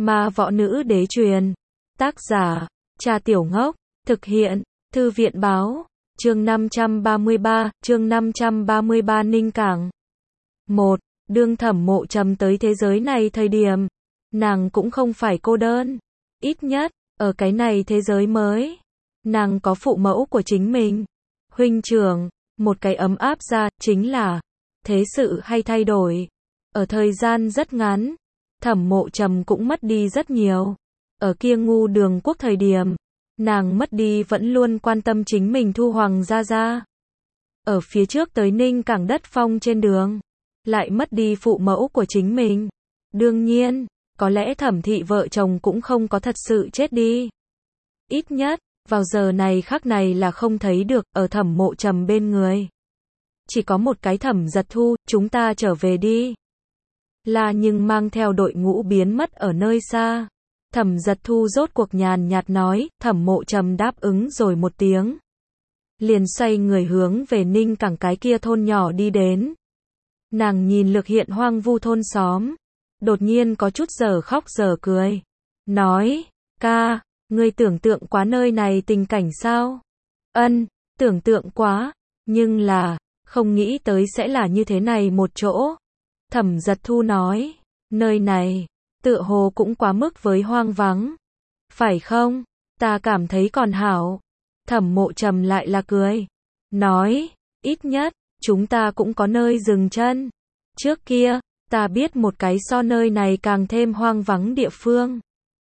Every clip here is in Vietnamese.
Ma võ nữ đế truyền. Tác giả, Trà Tiểu Ngốc. Thực hiện, Thư viện báo. Chương 533, Ninh Cảng. 1. Đương Thẩm Mộ Trầm tới thế giới này thời điểm, nàng cũng không phải cô đơn. Ít nhất, ở cái này thế giới mới, nàng có phụ mẫu của chính mình. Huynh trưởng, một cái ấm áp ra, chính là, thế sự hay thay đổi. Ở thời gian rất ngắn, Thẩm Mộ Trầm cũng mất đi rất nhiều. Ở kia Ngu Đường Quốc thời điểm, nàng mất đi vẫn luôn quan tâm chính mình Thu Hoàng gia gia. Ở phía trước tới Ninh Cảng đất phong trên đường, lại mất đi phụ mẫu của chính mình. Đương nhiên, có lẽ Thẩm thị vợ chồng cũng không có thật sự chết đi. Ít nhất, vào giờ này khắc này là không thấy được, ở Thẩm Mộ Trầm bên người. Chỉ có một cái Thẩm Giật Thu, chúng ta trở về đi. Là nhưng mang theo đội ngũ biến mất ở nơi xa. Thẩm Giật Thu rốt cuộc nhàn nhạt nói, Thẩm Mộ Trầm đáp ứng rồi một tiếng. Liền xoay người hướng về Ninh Cảng cái kia thôn nhỏ đi đến. Nàng nhìn lược hiện hoang vu thôn xóm, đột nhiên có chút giờ khóc giờ cười. Nói, ca, ngươi tưởng tượng quá nơi này tình cảnh sao? Ân, tưởng tượng quá, nhưng là, không nghĩ tới sẽ là như thế này một chỗ. Thẩm Giật Thu nói, nơi này, tựa hồ cũng quá mức với hoang vắng. Phải không? Ta cảm thấy còn hảo. Thẩm Mộ Trầm lại là cười. Nói, ít nhất, chúng ta cũng có nơi dừng chân. Trước kia, ta biết một cái so nơi này càng thêm hoang vắng địa phương.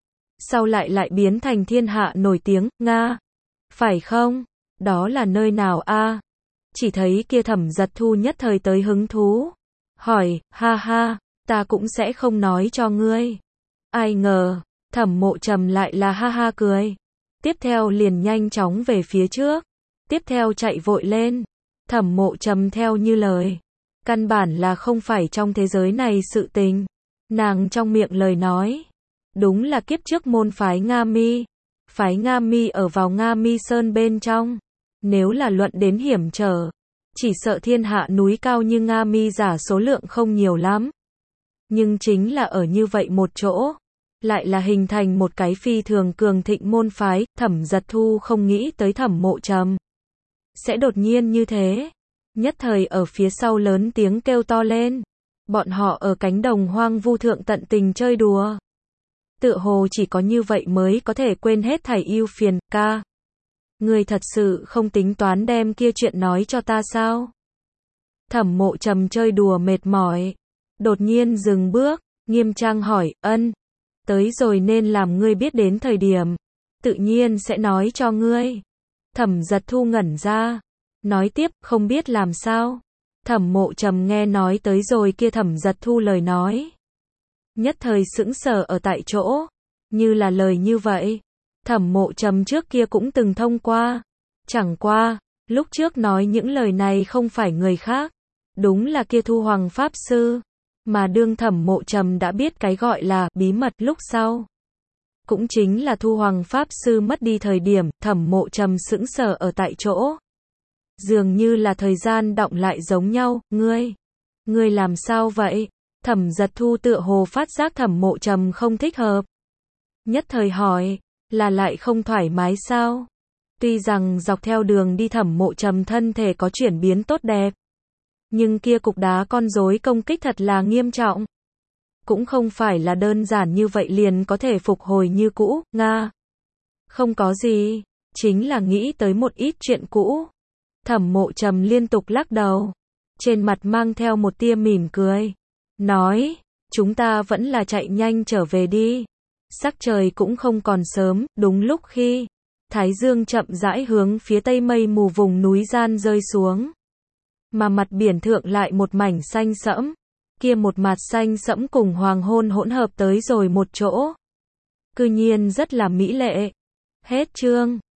Sau lại biến thành thiên hạ nổi tiếng, Nga. Phải không? Đó là nơi nào a? Chỉ thấy kia Thẩm Giật Thu nhất thời tới hứng thú. Hỏi, ha ha, ta cũng sẽ không nói cho ngươi. Ai ngờ, Thẩm Mộ Trầm lại là ha ha cười. Tiếp theo liền nhanh chóng về phía trước. Tiếp theo chạy vội lên. Thẩm Mộ Trầm theo như lời. Căn bản là không phải trong thế giới này sự tình. Nàng trong miệng lời nói. Đúng là kiếp trước môn phái Nga Mi. Phái Nga Mi ở vào Nga Mi Sơn bên trong. Nếu là luận đến hiểm trở, chỉ sợ thiên hạ núi cao như Nga Mi giả số lượng không nhiều lắm. Nhưng chính là ở như vậy một chỗ, lại là hình thành một cái phi thường cường thịnh môn phái. Thẩm Giật Thu không nghĩ tới Thẩm Mộ Trầm sẽ đột nhiên như thế. Nhất thời ở phía sau lớn tiếng kêu to lên. Bọn họ ở cánh đồng hoang vu thượng tận tình chơi đùa. Tựa hồ chỉ có như vậy mới có thể quên hết thảy ưu phiền. Ca, ngươi thật sự không tính toán đem kia chuyện nói cho ta sao? Thẩm Mộ Trầm chơi đùa mệt mỏi, đột nhiên dừng bước, nghiêm trang hỏi, ân, tới rồi nên làm ngươi biết đến thời điểm, tự nhiên sẽ nói cho ngươi. Thẩm Giật Thu ngẩn ra, nói tiếp, không biết làm sao. Thẩm Mộ Trầm nghe nói tới rồi kia Thẩm Giật Thu lời nói. Nhất thời sững sờ ở tại chỗ, như là lời như vậy. Thẩm Mộ Trầm trước kia cũng từng thông qua. Chẳng qua, lúc trước nói những lời này không phải người khác. Đúng là kia Thu Hoàng Pháp Sư. Mà đương Thẩm Mộ Trầm đã biết cái gọi là bí mật lúc sau. Cũng chính là Thu Hoàng Pháp Sư mất đi thời điểm, Thẩm Mộ Trầm sững sờ ở tại chỗ. Dường như là thời gian đọng lại giống nhau, ngươi làm sao vậy? Thẩm Giật Thu tựa hồ phát giác Thẩm Mộ Trầm không thích hợp. Nhất thời hỏi, là lại không thoải mái sao? Tuy rằng dọc theo đường đi Thẩm Mộ Trầm thân thể có chuyển biến tốt đẹp. Nhưng kia cục đá con rối công kích thật là nghiêm trọng. Cũng không phải là đơn giản như vậy liền có thể phục hồi như cũ, Nga. Không có gì, chính là nghĩ tới một ít chuyện cũ. Thẩm Mộ Trầm liên tục lắc đầu. Trên mặt mang theo một tia mỉm cười. Nói, chúng ta vẫn là chạy nhanh trở về đi. Sắc trời cũng không còn sớm, đúng lúc khi thái dương chậm rãi hướng phía tây mây mù vùng núi gian rơi xuống. Mà mặt biển thượng lại một mảnh xanh sẫm. Kia một mặt xanh sẫm cùng hoàng hôn hỗn hợp tới rồi một chỗ. Cư nhiên rất là mỹ lệ. Hết chương.